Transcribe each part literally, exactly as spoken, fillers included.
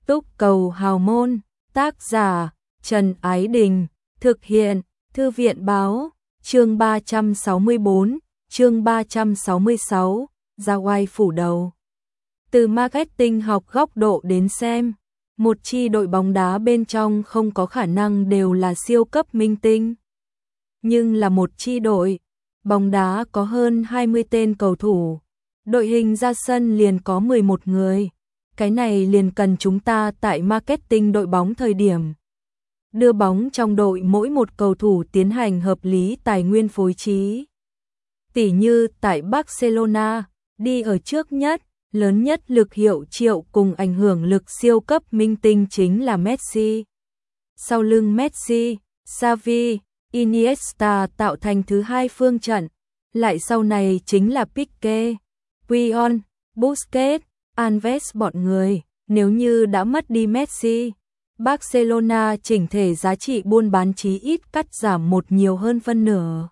Túc cầu hào môn, tác giả Trần Ái Đình, thực hiện Thư viện báo, chương ba trăm sáu mươi bốn, chương ba trăm sáu mươi sáu, ra oai phủ đầu. Từ marketing học góc độ đến xem, một chi đội bóng đá bên trong không có khả năng đều là siêu cấp minh tinh. Nhưng là một chi đội bóng đá có hơn hai mươi tên cầu thủ, đội hình ra sân liền có mười một người. Cái này liền cần chúng ta tại marketing đội bóng thời điểm đưa bóng trong đội mỗi một cầu thủ tiến hành hợp lý tài nguyên phối trí. Tỉ như tại Barcelona, đi ở trước nhất, lớn nhất lực hiệu triệu cùng ảnh hưởng lực siêu cấp minh tinh chính là Messi. Sau lưng Messi, Xavi, Iniesta tạo thành thứ hai phương trận, lại sau này chính là Pique, Puyol, Busquets, Alves bọn người. Nếu như đã mất đi Messi, Barcelona chỉnh thể giá trị buôn bán chí ít cắt giảm một nhiều hơn phân nửa.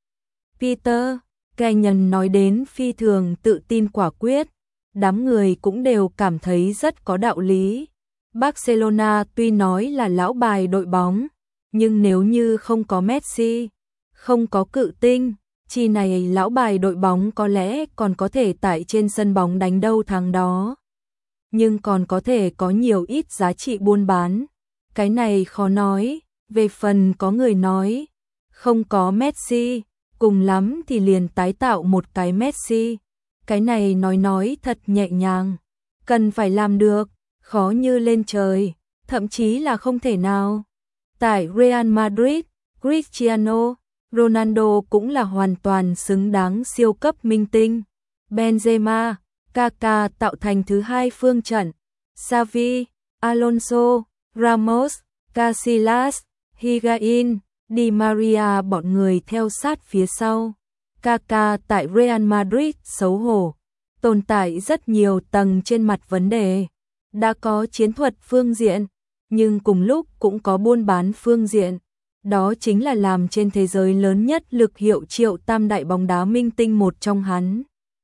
Peter Kenyon nói đến phi thường tự tin quả quyết, đám người cũng đều cảm thấy rất có đạo lý. Barcelona tuy nói là lão bài đội bóng, nhưng nếu như không có Messi, không có cự tinh, chi này lão bài đội bóng có lẽ còn có thể tại trên sân bóng đánh đâu thắng đó. Nhưng còn có thể có nhiều ít giá trị buôn bán. Cái này khó nói, về phần có người nói, không có Messi, cùng lắm thì liền tái tạo một cái Messi. Cái này nói nói thật nhẹ nhàng, cần phải làm được, khó như lên trời, thậm chí là không thể nào. Tại Real Madrid, Cristiano Ronaldo cũng là hoàn toàn xứng đáng siêu cấp minh tinh. Benzema, Kaká tạo thành thứ hai phương trận, Xavi, Alonso, Ramos, Casillas, Higuain, Di Maria bọn người theo sát phía sau. Kaká tại Real Madrid xấu hổ, tồn tại rất nhiều tầng trên mặt vấn đề. Đã có chiến thuật phương diện, nhưng cùng lúc cũng có buôn bán phương diện. Đó chính là làm trên thế giới lớn nhất lực hiệu triệu tam đại bóng đá minh tinh một trong hắn.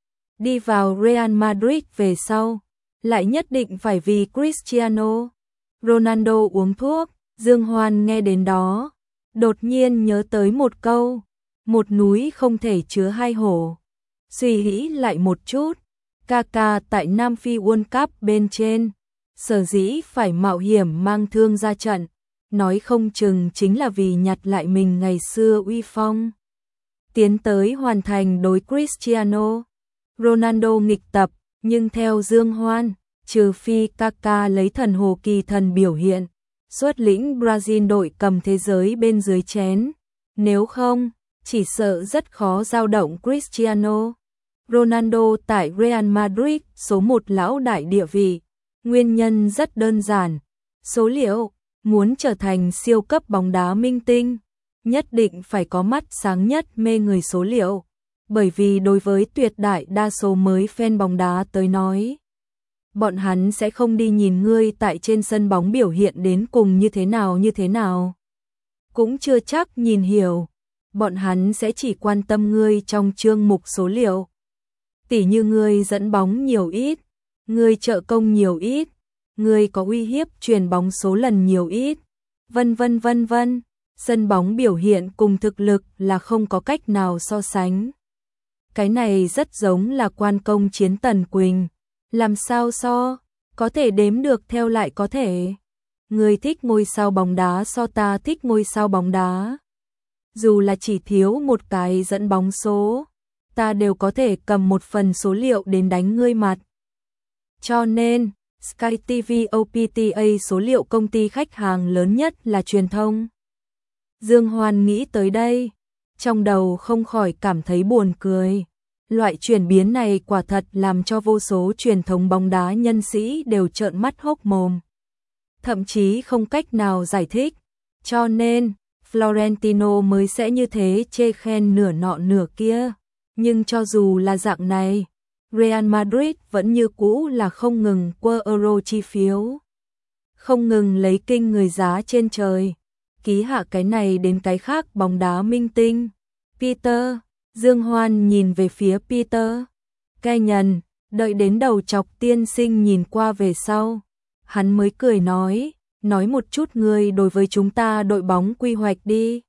Đi vào Real Madrid về sau, lại nhất định phải vì Cristiano Ronaldo uống thuốc. Dương Hoan nghe đến đó, đột nhiên nhớ tới một câu, một núi không thể chứa hai hổ. Suy nghĩ lại một chút, Kaká tại Nam Phi World Cup bên trên, sở dĩ phải mạo hiểm mang thương ra trận, nói không chừng chính là vì nhặt lại mình ngày xưa uy phong. Tiến tới hoàn thành đối Cristiano Ronaldo nghịch tập, nhưng theo Dương Hoan, trừ phi Kaká lấy thần hồ kỳ thần biểu hiện, xuất lĩnh Brazil đội cầm thế giới bên dưới chén. Nếu không, chỉ sợ rất khó dao động Cristiano Ronaldo tại Real Madrid số một lão đại địa vị. Nguyên nhân rất đơn giản, số liệu. Muốn trở thành siêu cấp bóng đá minh tinh, nhất định phải có mắt sáng nhất mê người số liệu. Bởi vì đối với tuyệt đại đa số mới fan bóng đá tới nói, bọn hắn sẽ không đi nhìn ngươi tại trên sân bóng biểu hiện đến cùng như thế nào như thế nào. Cũng chưa chắc nhìn hiểu, bọn hắn sẽ chỉ quan tâm ngươi trong chương mục số liệu. Tỉ như ngươi dẫn bóng nhiều ít, ngươi trợ công nhiều ít, người có uy hiếp truyền bóng số lần nhiều ít, vân vân vân vân. Sân bóng biểu hiện cùng thực lực là không có cách nào so sánh. Cái này rất giống là quan công chiến Tần Quỳnh, làm sao so, có thể đếm được theo lại có thể. Người thích ngôi sao bóng đá so ta thích ngôi sao bóng đá. Dù là chỉ thiếu một cái dẫn bóng số, ta đều có thể cầm một phần số liệu đến đánh ngươi mặt. Cho nên Sky ti vi o pê tê a số liệu công ty khách hàng lớn nhất là truyền thông. Dương Hoan nghĩ tới đây, trong đầu không khỏi cảm thấy buồn cười. Loại chuyển biến này quả thật làm cho vô số truyền thông bóng đá nhân sĩ đều trợn mắt hốc mồm. Thậm chí không cách nào giải thích. Cho nên, Florentino mới sẽ như thế chê khen nửa nọ nửa kia. Nhưng cho dù là dạng này, Real Madrid vẫn như cũ là không ngừng quơ euro chi phiếu. Không ngừng lấy kinh người giá trên trời. Ký hạ cái này đến cái khác bóng đá minh tinh. Peter, Dương Hoan nhìn về phía Peter. Kenyon, đợi đến đầu chọc tiên sinh nhìn qua về sau. Hắn mới cười nói, nói một chút ngươi đối với chúng ta đội bóng quy hoạch đi.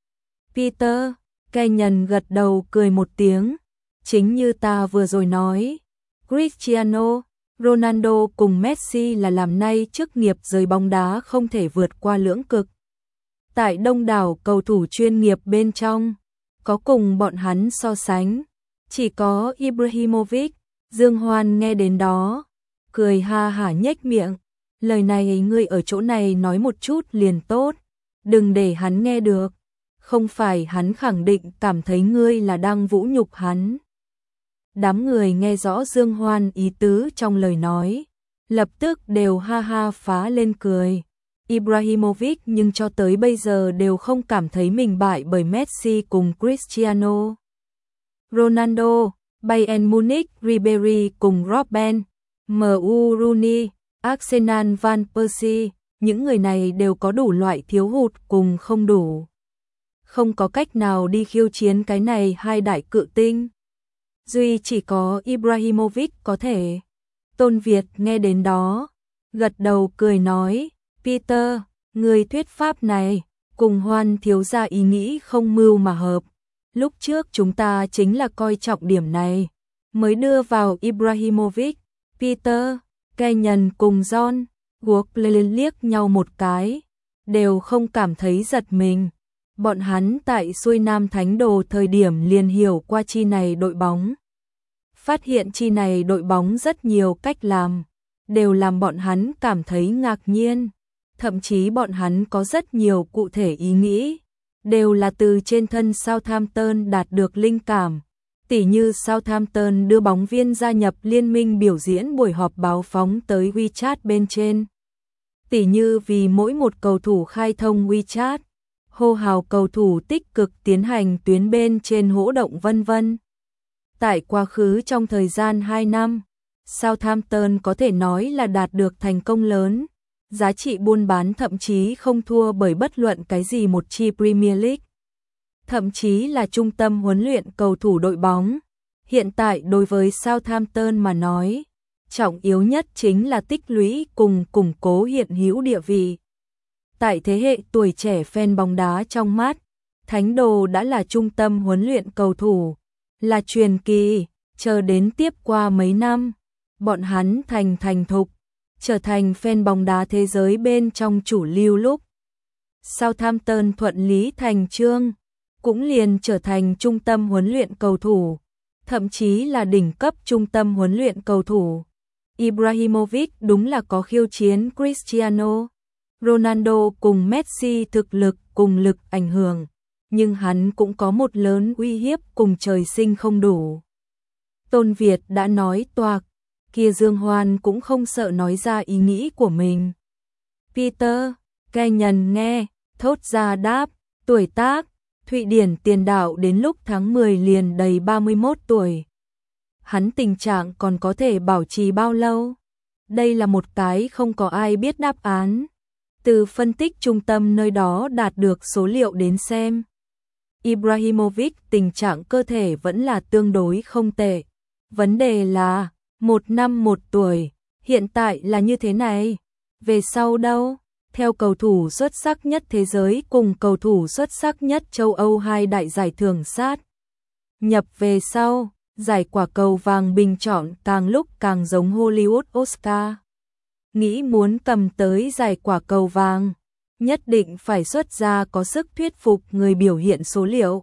Peter, Kenyon gật đầu cười một tiếng, chính như ta vừa rồi nói, Cristiano Ronaldo cùng Messi là làm nay chức nghiệp giới bóng đá không thể vượt qua lưỡng cực. Tại đông đảo cầu thủ chuyên nghiệp bên trong, có cùng bọn hắn so sánh, chỉ có Ibrahimovic. Dương Hoan nghe đến đó, cười ha hả nhếch miệng, lời này ngươi ở chỗ này nói một chút liền tốt, đừng để hắn nghe được, không phải hắn khẳng định cảm thấy ngươi là đang vũ nhục hắn. Đám người nghe rõ Dương Hoan ý tứ trong lời nói, lập tức đều ha ha phá lên cười. Ibrahimovic nhưng cho tới bây giờ đều không cảm thấy mình bại bởi Messi cùng Cristiano Ronaldo, Bayern Munich, Ribery cùng Robben, em u Rooney, Arsenal Van Persie, những người này đều có đủ loại thiếu hụt cùng không đủ. Không có cách nào đi khiêu chiến cái này hai đại cự tinh. Duy chỉ có Ibrahimovic có thể. Tôn Việt nghe đến đó, gật đầu cười nói, Peter, người thuyết pháp này, cùng Hoan thiếu gia ý nghĩ không mưu mà hợp. Lúc trước chúng ta chính là coi trọng điểm này, mới đưa vào Ibrahimovic. Peter, Kenyon cùng John, guốc lên liếc nhau một cái, đều không cảm thấy giật mình. Bọn hắn tại xuôi Nam Thánh Đồ thời điểm liền hiểu qua chi này đội bóng. Phát hiện chi này đội bóng rất nhiều cách làm, đều làm bọn hắn cảm thấy ngạc nhiên. Thậm chí bọn hắn có rất nhiều cụ thể ý nghĩ, đều là từ trên thân Southampton đạt được linh cảm. Tỉ như Southampton đưa bóng viên gia nhập liên minh biểu diễn buổi họp báo phóng tới WeChat bên trên. Tỉ như vì mỗi một cầu thủ khai thông WeChat, hô hào cầu thủ tích cực tiến hành tuyến bên trên hỗ động vân vân. Tại quá khứ trong thời gian hai năm, Southampton có thể nói là đạt được thành công lớn, giá trị buôn bán thậm chí không thua bởi bất luận cái gì một chi Premier League. Thậm chí là trung tâm huấn luyện cầu thủ đội bóng. Hiện tại đối với Southampton mà nói, trọng yếu nhất chính là tích lũy cùng củng cố hiện hữu địa vị. Tại thế hệ tuổi trẻ fan bóng đá trong mắt, Thánh Đồ đã là trung tâm huấn luyện cầu thủ, là truyền kỳ, chờ đến tiếp qua mấy năm, bọn hắn thành thành thục, trở thành fan bóng đá thế giới bên trong chủ lưu lúc. Southampton thuận lý thành chương, cũng liền trở thành trung tâm huấn luyện cầu thủ, thậm chí là đỉnh cấp trung tâm huấn luyện cầu thủ. Ibrahimovic đúng là có khiêu chiến Cristiano Ronaldo cùng Messi thực lực cùng lực ảnh hưởng, nhưng hắn cũng có một lớn uy hiếp cùng trời sinh không đủ. Tôn Việt đã nói toạc, kia Dương Hoan cũng không sợ nói ra ý nghĩ của mình. Peter, Kenyon nghe, thốt ra đáp, tuổi tác, Thụy Điển tiền đạo đến lúc tháng mười liền đầy ba mươi mốt tuổi. Hắn tình trạng còn có thể bảo trì bao lâu? Đây là một cái không có ai biết đáp án. Từ phân tích trung tâm nơi đó đạt được số liệu đến xem. Ibrahimovic tình trạng cơ thể vẫn là tương đối không tệ. Vấn đề là, một năm một tuổi, hiện tại là như thế này. Về sau đâu? Theo cầu thủ xuất sắc nhất thế giới cùng cầu thủ xuất sắc nhất châu Âu hai đại giải thưởng sát. Nhập về sau, giải quả cầu vàng bình chọn càng lúc càng giống Hollywood Oscar. Nghĩ muốn cầm tới giải quả cầu vàng, nhất định phải xuất ra có sức thuyết phục người biểu hiện số liệu.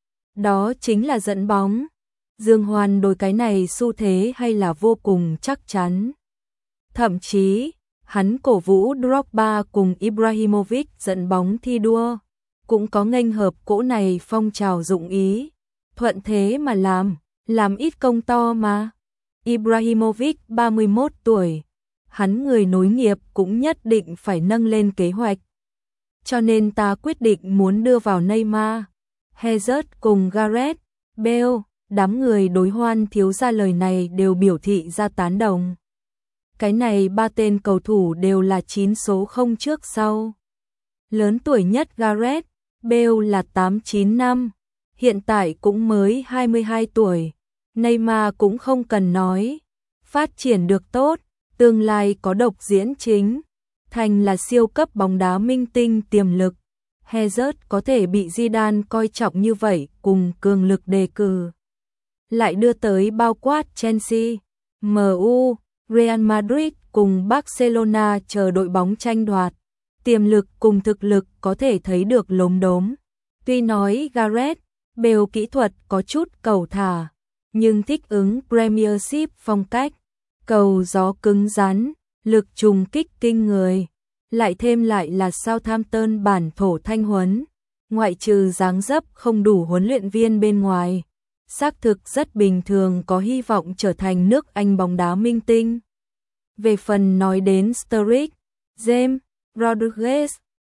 Đó chính là dẫn bóng. Dương Hoan đối cái này xu thế hay là vô cùng chắc chắn. Thậm chí, hắn cổ vũ Drogba cùng Ibrahimovic dẫn bóng thi đua, cũng có nghênh hợp cỗ này phong trào dụng ý. Thuận thế mà làm, làm ít công to mà. Ibrahimovic ba mươi mốt tuổi, hắn người nối nghiệp cũng nhất định phải nâng lên kế hoạch. Cho nên ta quyết định muốn đưa vào Neymar, Hazard cùng Gareth Bale. Đám người đối Hoan thiếu gia lời này đều biểu thị ra tán đồng. Cái này ba tên cầu thủ đều là chín số không trước sau. Lớn tuổi nhất Gareth Bale là tám chín năm, hiện tại cũng mới hai mươi hai tuổi. Neymar cũng không cần nói, phát triển được tốt, tương lai có độc diễn chính, thành là siêu cấp bóng đá minh tinh tiềm lực. Hazard có thể bị Zidane coi trọng như vậy cùng cường lực đề cử. Lại đưa tới bao quát Chelsea, em u, Real Madrid cùng Barcelona chờ đội bóng tranh đoạt. Tiềm lực cùng thực lực có thể thấy được lốm đốm. Tuy nói Gareth Bale kỹ thuật có chút cầu thả, nhưng thích ứng Premiership phong cách, cầu gió cứng rắn, lực trùng kích kinh người. Lại thêm lại là Southampton bản thổ thanh huấn, ngoại trừ dáng dấp không đủ huấn luyện viên bên ngoài, xác thực rất bình thường có hy vọng trở thành nước Anh bóng đá minh tinh. Về phần nói đến Sturridge, James Rodriguez,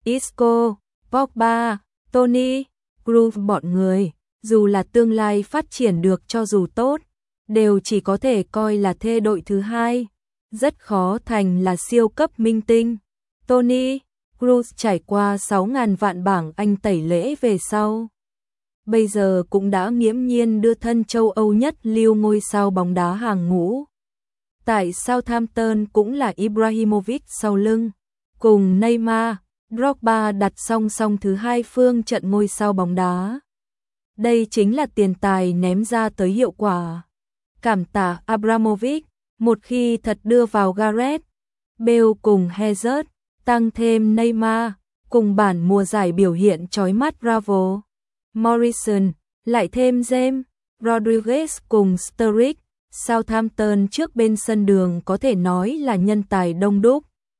Isco, Pogba, Toni Kroos bọn người, dù là tương lai phát triển được cho dù tốt, đều chỉ có thể coi là thê đội thứ hai, rất khó thành là siêu cấp minh tinh. Toni Kroos trải qua sáu nghìn vạn bảng Anh tẩy lễ về sau, bây giờ cũng đã nghiễm nhiên đưa thân châu Âu nhất lưu ngôi sao bóng đá hàng ngũ. Tại Southampton cũng là Ibrahimovic sau lưng, cùng Neymar, Drogba đặt song song thứ hai phương trận ngôi sao bóng đá. Đây chính là tiền tài ném ra tới hiệu quả. Cảm tạ Abramovich, một khi thật đưa vào Gareth Bale cùng Hazard, tăng thêm Neymar, cùng bản mùa giải biểu hiện chói mắt Bravo, Morrison, lại thêm James Rodriguez cùng Sturridge, Southampton trước bên sân đường có thể nói là nhân tài đông đúc.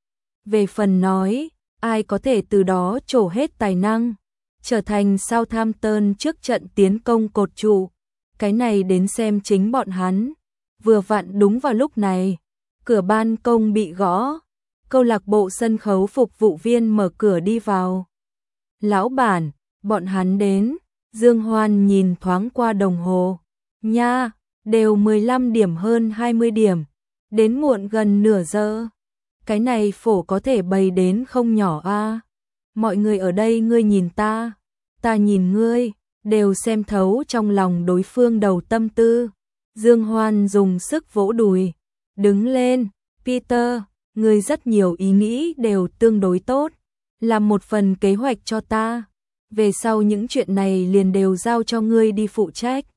Về phần nói, ai có thể từ đó trổ hết tài năng, trở thành Southampton trước trận tiến công cột trụ, cái này đến xem chính bọn hắn. Vừa vặn đúng vào lúc này, cửa ban công bị gõ, câu lạc bộ sân khấu phục vụ viên mở cửa đi vào. Lão bản, bọn hắn đến. Dương Hoan nhìn thoáng qua đồng hồ. Nha, đều mười lăm điểm hơn hai mươi điểm, đến muộn gần nửa giờ. Cái này phổ có thể bày đến không nhỏ a. À. Mọi người ở đây ngươi nhìn ta, ta nhìn ngươi, đều xem thấu trong lòng đối phương đầu tâm tư. Dương Hoan dùng sức vỗ đùi, đứng lên, Peter, ngươi rất nhiều ý nghĩ đều tương đối tốt, làm một phần kế hoạch cho ta. Về sau những chuyện này liền đều giao cho ngươi đi phụ trách.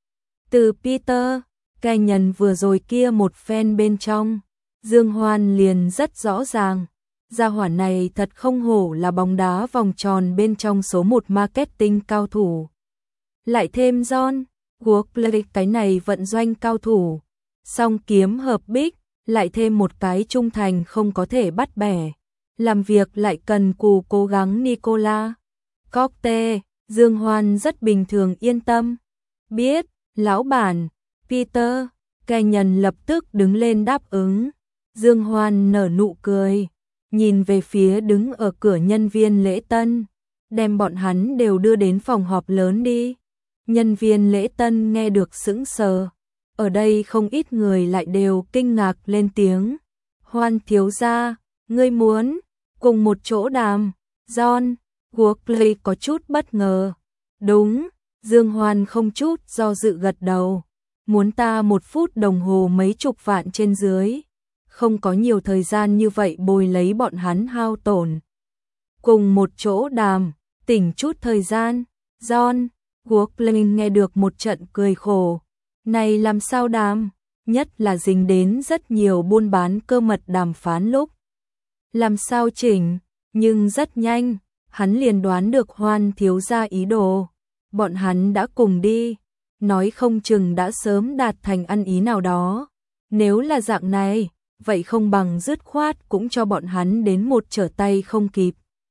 Từ Peter, cái nhân vừa rồi kia một phen bên trong, Dương Hoan liền rất rõ ràng, gia hỏa này thật không hổ là bóng đá vòng tròn bên trong số một marketing cao thủ. Lại thêm John Workley cái này vận doanh cao thủ, song kiếm hợp bích, lại thêm một cái trung thành không có thể bắt bẻ, làm việc lại cần cù cố gắng Nicola Cockte. Dương Hoan rất bình thường yên tâm. Biết, lão bản, Peter, cái nhân lập tức đứng lên đáp ứng. Dương Hoan nở nụ cười, nhìn về phía đứng ở cửa nhân viên lễ tân, đem bọn hắn đều đưa đến phòng họp lớn đi. Nhân viên lễ tân nghe được sững sờ, ở đây không ít người lại đều kinh ngạc lên tiếng. Hoan thiếu gia, ngươi muốn cùng một chỗ đàm? John Workley có chút bất ngờ. Đúng, Dương Hoan không chút do dự gật đầu. Muốn ta một phút đồng hồ mấy chục vạn trên dưới. Không có nhiều thời gian như vậy bồi lấy bọn hắn hao tổn. Cùng một chỗ đàm, tỉnh chút thời gian. John Workley nghe được một trận cười khổ. Này làm sao đàm? Nhất là dính đến rất nhiều buôn bán cơ mật đàm phán lúc. Làm sao chỉnh? Nhưng rất nhanh, hắn liền đoán được Hoan thiếu gia ý đồ. Bọn hắn đã cùng đi, nói không chừng đã sớm đạt thành ăn ý nào đó. Nếu là dạng này, vậy không bằng dứt khoát cũng cho bọn hắn đến một trở tay không kịp.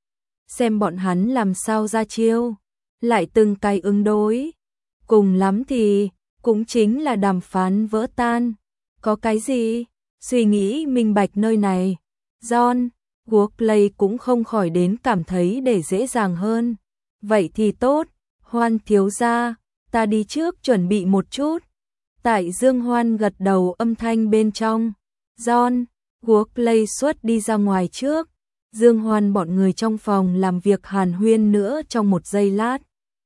Xem bọn hắn làm sao ra chiêu, lại từng cái ứng đối. Cùng lắm thì, cũng chính là đàm phán vỡ tan. Có cái gì? Suy nghĩ minh bạch nơi này. John Workley cũng không khỏi đến cảm thấy để dễ dàng hơn. Vậy thì tốt, Hoan thiếu gia, ta đi trước chuẩn bị một chút. Tại Dương Hoan gật đầu âm thanh bên trong, John Workley xuất đi ra ngoài trước. Dương Hoan bọn người trong phòng làm việc hàn huyên nữa trong một giây lát.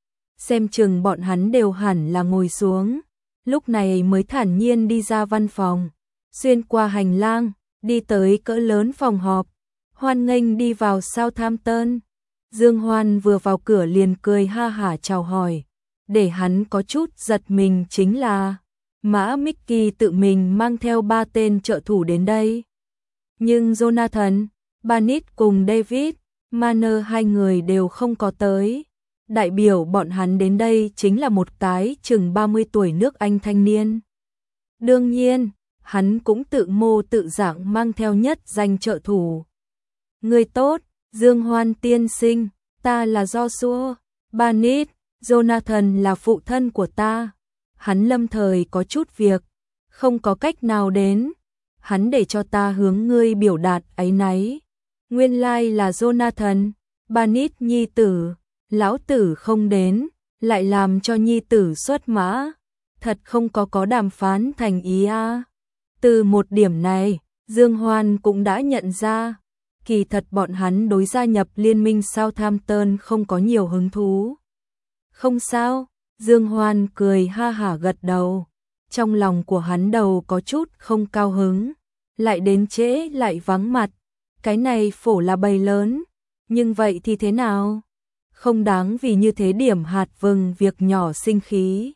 Xem chừng bọn hắn đều hẳn là ngồi xuống. Lúc này mới thản nhiên đi ra văn phòng. Xuyên qua hành lang, đi tới cỡ lớn phòng họp, hoan nghênh đi vào Southampton. Dương Hoan vừa vào cửa liền cười ha hả chào hỏi, để hắn có chút giật mình chính là Mã Mickey tự mình mang theo ba tên trợ thủ đến đây. Nhưng Jonathan, Barnett cùng David, Manner hai người đều không có tới. Đại biểu bọn hắn đến đây chính là một cái chừng ba mươi tuổi nước Anh thanh niên. Đương nhiên, hắn cũng tự mô tự dạng mang theo nhất danh trợ thủ. Người tốt, Dương Hoan tiên sinh, ta là Joshua, Barnett, Jonathan là phụ thân của ta. Hắn lâm thời có chút việc, không có cách nào đến. Hắn để cho ta hướng ngươi biểu đạt áy náy. Nguyên lai là Jonathan, Barnett nhi tử, lão tử không đến, lại làm cho nhi tử xuất mã. Thật không có có đàm phán thành ý a. Từ một điểm này, Dương Hoan cũng đã nhận ra, kỳ thật bọn hắn đối gia nhập liên minh Southampton không có nhiều hứng thú. Không sao, Dương Hoan cười ha hả gật đầu, trong lòng của hắn đầu có chút không cao hứng, lại đến trễ lại vắng mặt, cái này phổ là bầy lớn, nhưng vậy thì thế nào? Không đáng vì như thế điểm hạt vừng việc nhỏ sinh khí.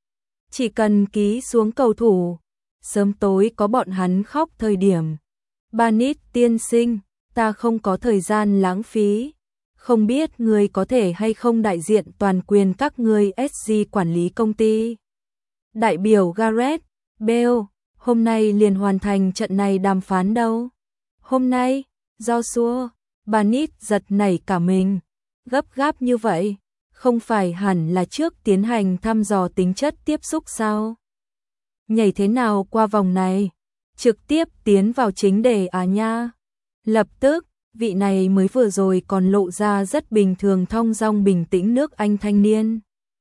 Chỉ cần ký xuống cầu thủ, sớm tối có bọn hắn khóc thời điểm. Barnett tiên sinh, ta không có thời gian lãng phí. Không biết người có thể hay không đại diện toàn quyền các người ét giê quản lý công ty. Đại biểu Gareth Bale, hôm nay liền hoàn thành trận này đàm phán đâu. Hôm nay, Joshua, Barnett giật nảy cả mình. Gấp gáp như vậy, không phải hẳn là trước tiến hành thăm dò tính chất tiếp xúc sao? Nhảy thế nào qua vòng này? Trực tiếp tiến vào chính đề à nha. Lập tức, vị này mới vừa rồi còn lộ ra rất bình thường thong dong bình tĩnh nước Anh thanh niên.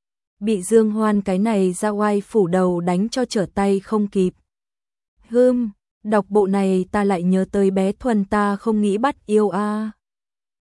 Bị Dương Hoan cái này ra oai phủ đầu đánh cho trở tay không kịp. Hưm, đọc bộ này ta lại nhớ tới bé Thuần ta không nghĩ bắt yêu a.